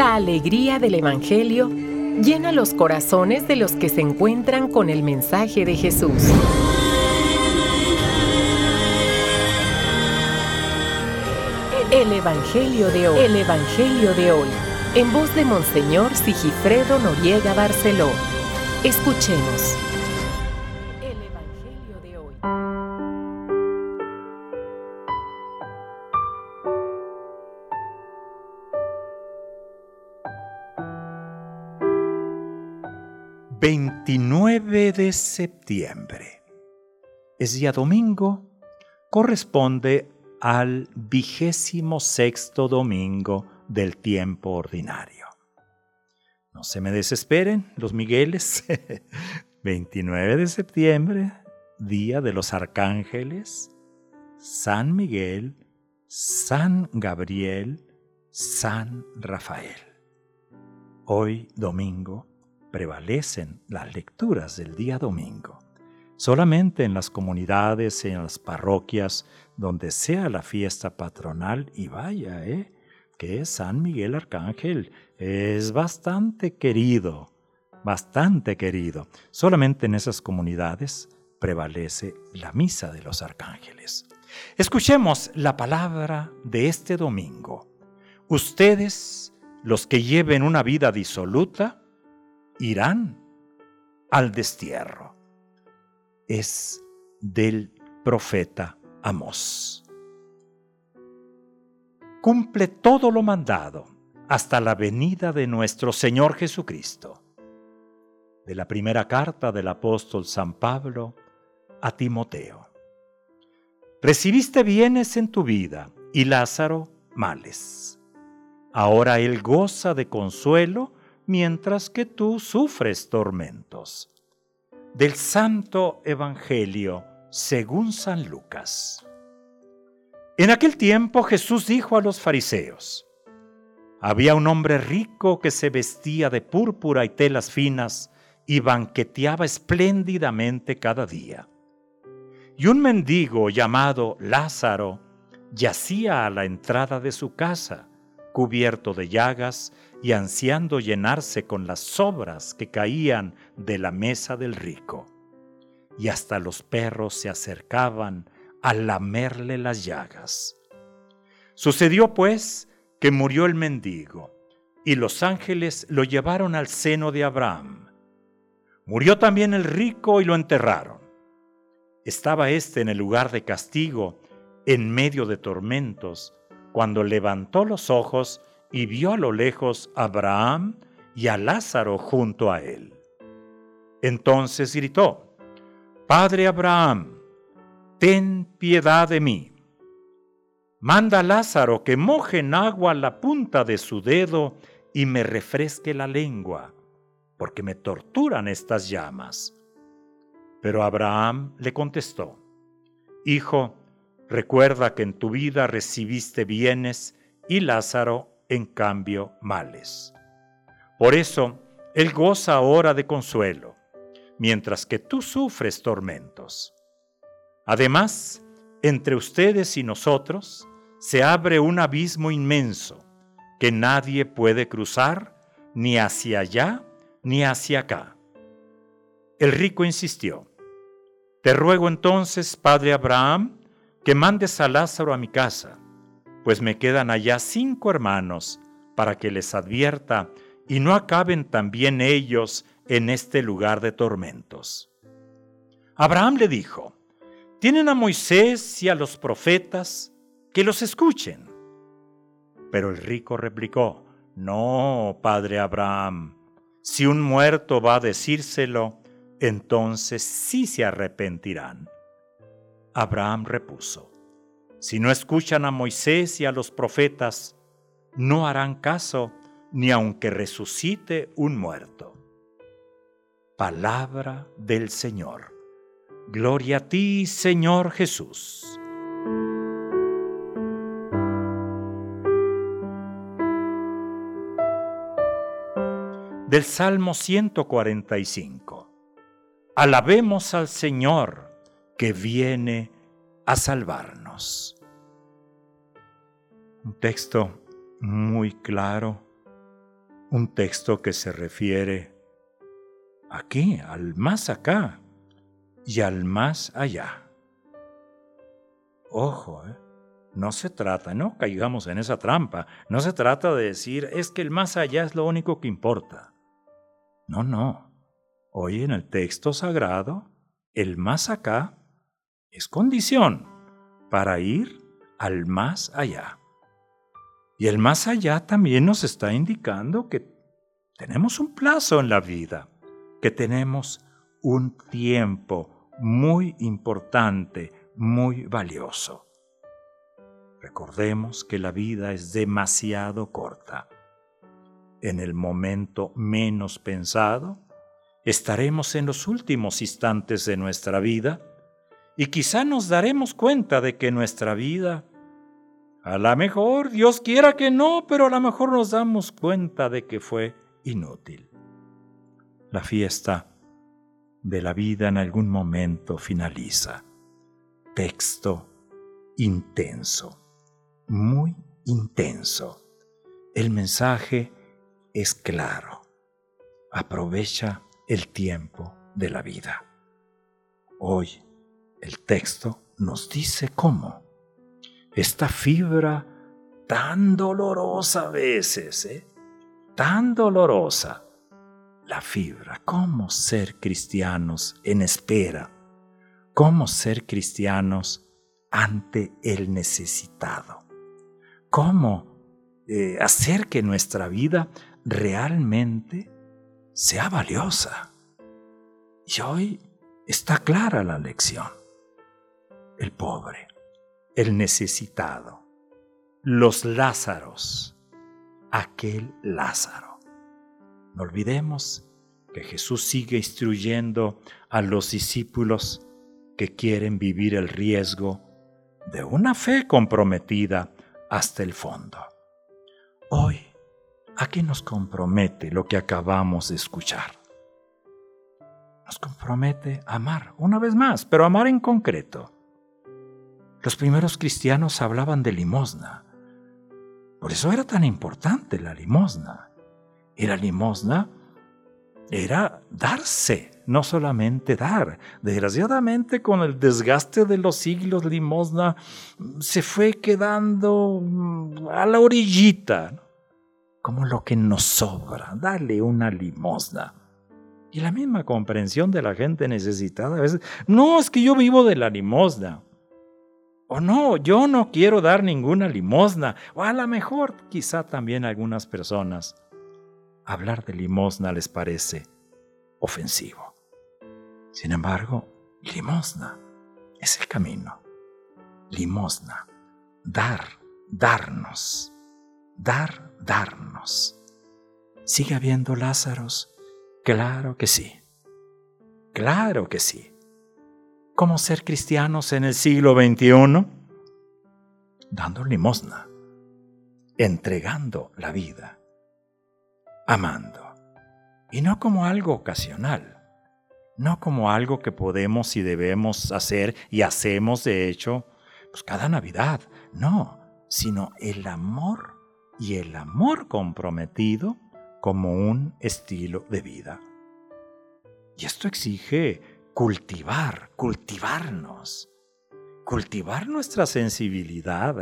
La alegría del Evangelio llena los corazones de los que se encuentran con el mensaje de Jesús. El Evangelio de hoy. El Evangelio de hoy. En voz de Monseñor Sigifredo Noriega Barceló. Escuchemos. El Evangelio de hoy. ...29 de septiembre... es día domingo... corresponde al 26º domingo del tiempo ordinario. No se me desesperen los Migueles. 29 de septiembre, día de los arcángeles, San Miguel, San Gabriel, San Rafael. Hoy, domingo, prevalecen las lecturas del día domingo. Solamente en las comunidades, en las parroquias, donde sea la fiesta patronal, y vaya, que es San Miguel Arcángel, es bastante querido. Solamente en esas comunidades prevalece la misa de los arcángeles. Escuchemos la palabra de este domingo. Ustedes, los que lleven una vida disoluta, irán al destierro. Es del profeta Amós. Cumple todo lo mandado hasta la venida de nuestro Señor Jesucristo. De la primera carta del apóstol San Pablo a Timoteo. Recibiste bienes en tu vida y Lázaro males. Ahora él goza de consuelo mientras que tú sufres tormentos. Del Santo Evangelio según San Lucas. En aquel tiempo Jesús dijo a los fariseos: había un hombre rico que se vestía de púrpura y telas finas y banqueteaba espléndidamente cada día. Y un mendigo llamado Lázaro yacía a la entrada de su casa, cubierto de llagas y ansiando llenarse con las sobras que caían de la mesa del rico. Y hasta los perros se acercaban a lamerle las llagas. Sucedió pues que murió el mendigo, y los ángeles lo llevaron al seno de Abraham. Murió también el rico y lo enterraron. Estaba éste en el lugar de castigo, en medio de tormentos, cuando levantó los ojos y vio a lo lejos a Abraham y a Lázaro junto a él. Entonces gritó: Padre Abraham, ten piedad de mí. Manda a Lázaro que moje en agua la punta de su dedo y me refresque la lengua, porque me torturan estas llamas. Pero Abraham le contestó: Hijo, recuerda que en tu vida recibiste bienes y Lázaro, en cambio, males. Por eso, él goza ahora de consuelo, mientras que tú sufres tormentos. Además, entre ustedes y nosotros se abre un abismo inmenso que nadie puede cruzar ni hacia allá ni hacia acá. El rico insistió: Te ruego entonces, padre Abraham, que mandes a Lázaro a mi casa, pues me quedan allá 5 hermanos, para que les advierta y no acaben también ellos en este lugar de tormentos. Abraham le dijo: Tienen a Moisés y a los profetas, que los escuchen. Pero el rico replicó: No, padre Abraham, si un muerto va a decírselo, entonces sí se arrepentirán. Abraham repuso: Si no escuchan a Moisés y a los profetas, no harán caso ni aunque resucite un muerto. Palabra del Señor. Gloria a ti, Señor Jesús. Del Salmo 145. Alabemos al Señor que viene a salvarnos. Un texto muy claro, un texto que se refiere aquí, al más acá y al más allá. Ojo, no se trata, no caigamos en esa trampa, no se trata de decir, es que el más allá es lo único que importa. No. Hoy en el texto sagrado, el más acá es condición para ir al más allá. Y el más allá también nos está indicando que tenemos un plazo en la vida, que tenemos un tiempo muy importante, muy valioso. Recordemos que la vida es demasiado corta. En el momento menos pensado, estaremos en los últimos instantes de nuestra vida y quizá nos daremos cuenta de que nuestra vida, a lo mejor, Dios quiera que no, pero a lo mejor nos damos cuenta de que fue inútil. La fiesta de la vida en algún momento finaliza. Texto intenso, muy intenso. El mensaje es claro. Aprovecha el tiempo de la vida. Hoy el texto nos dice cómo. Esta fibra tan dolorosa a veces, tan dolorosa. La fibra, cómo ser cristianos en espera, cómo ser cristianos ante el necesitado, cómo hacer que nuestra vida realmente sea valiosa. Y hoy está clara la lección. El pobre, el necesitado, los Lázaros, aquel Lázaro. No olvidemos que Jesús sigue instruyendo a los discípulos que quieren vivir el riesgo de una fe comprometida hasta el fondo. Hoy, ¿a qué nos compromete lo que acabamos de escuchar? Nos compromete a amar, una vez más, pero amar en concreto. Los primeros cristianos hablaban de limosna. Por eso era tan importante la limosna. Y la limosna era darse, no solamente dar. Desgraciadamente, con el desgaste de los siglos, limosna se fue quedando a la orillita, ¿no? Como lo que nos sobra, dale una limosna. Y la misma comprensión de la gente necesitada a veces, no, es que yo vivo de la limosna. O no, yo no quiero dar ninguna limosna. O a lo mejor, quizá también a algunas personas, hablar de limosna les parece ofensivo. Sin embargo, limosna es el camino. Limosna, darnos. ¿Sigue habiendo Lázaros? Claro que sí. Claro que sí. ¿Cómo ser cristianos en el siglo XXI? Dando limosna, entregando la vida, amando. Y no como algo ocasional, no como algo que podemos y debemos hacer y hacemos de hecho pues cada Navidad, no, sino el amor y el amor comprometido como un estilo de vida. Y esto exige cultivarnos, cultivar nuestra sensibilidad,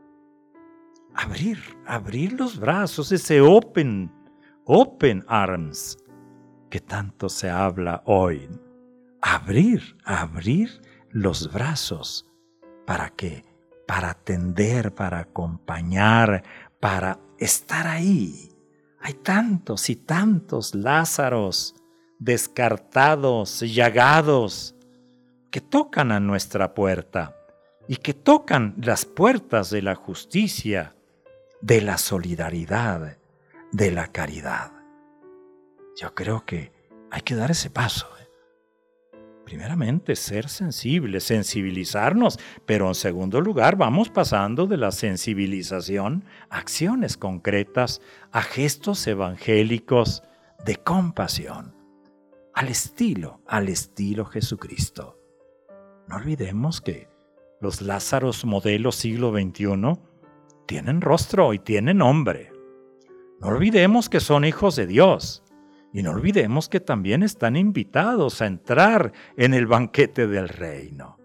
abrir los brazos, ese open arms que tanto se habla hoy. Abrir los brazos. ¿Para qué? Para atender, para acompañar, para estar ahí. Hay tantos y tantos Lázaros descartados, llagados, que tocan a nuestra puerta y que tocan las puertas de la justicia, de la solidaridad, de la caridad. Yo creo que hay que dar ese paso. Primeramente, ser sensibles, sensibilizarnos, pero en segundo lugar vamos pasando de la sensibilización a acciones concretas, a gestos evangélicos de compasión, al estilo Jesucristo. No olvidemos que los Lázaros modelo siglo XXI tienen rostro y tienen nombre. No olvidemos que son hijos de Dios y no olvidemos que también están invitados a entrar en el banquete del reino.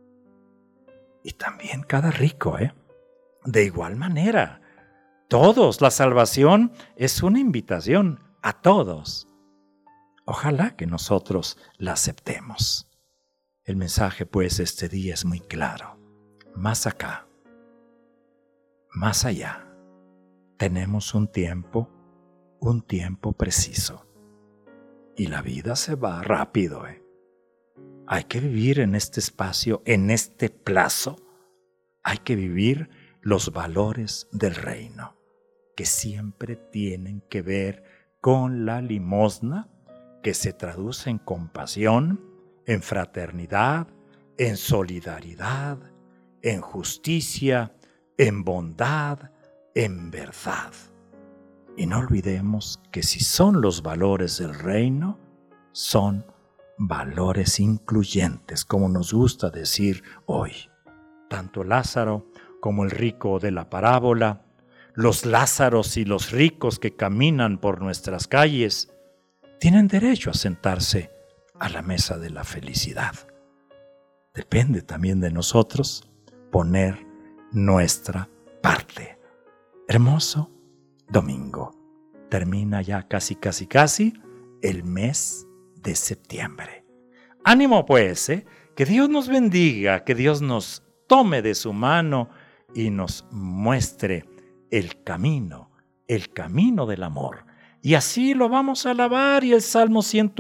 Y también cada rico, de igual manera. Todos, la salvación es una invitación a todos. Ojalá que nosotros la aceptemos. El mensaje, pues, este día es muy claro. Más acá, más allá, tenemos un tiempo preciso. Y la vida se va rápido, Hay que vivir en este espacio, en este plazo. Hay que vivir los valores del reino, que siempre tienen que ver con la limosna, que se traduce en compasión, en fraternidad, en solidaridad, en justicia, en bondad, en verdad. Y no olvidemos que si son los valores del reino, son valores incluyentes, como nos gusta decir hoy. Tanto Lázaro como el rico de la parábola, los Lázaros y los ricos que caminan por nuestras calles, tienen derecho a sentarse a la mesa de la felicidad. Depende también de nosotros poner nuestra parte. Hermoso domingo. Termina ya casi el mes de septiembre. Ánimo pues, que Dios nos bendiga, que Dios nos tome de su mano y nos muestre el camino del amor. Y así lo vamos a alabar, y el Salmo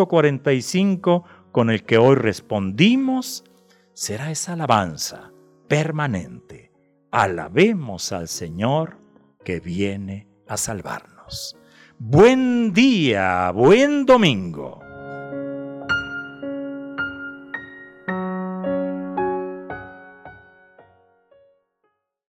145 con el que hoy respondimos será esa alabanza permanente. Alabemos al Señor que viene a salvarnos. Buen día, buen domingo.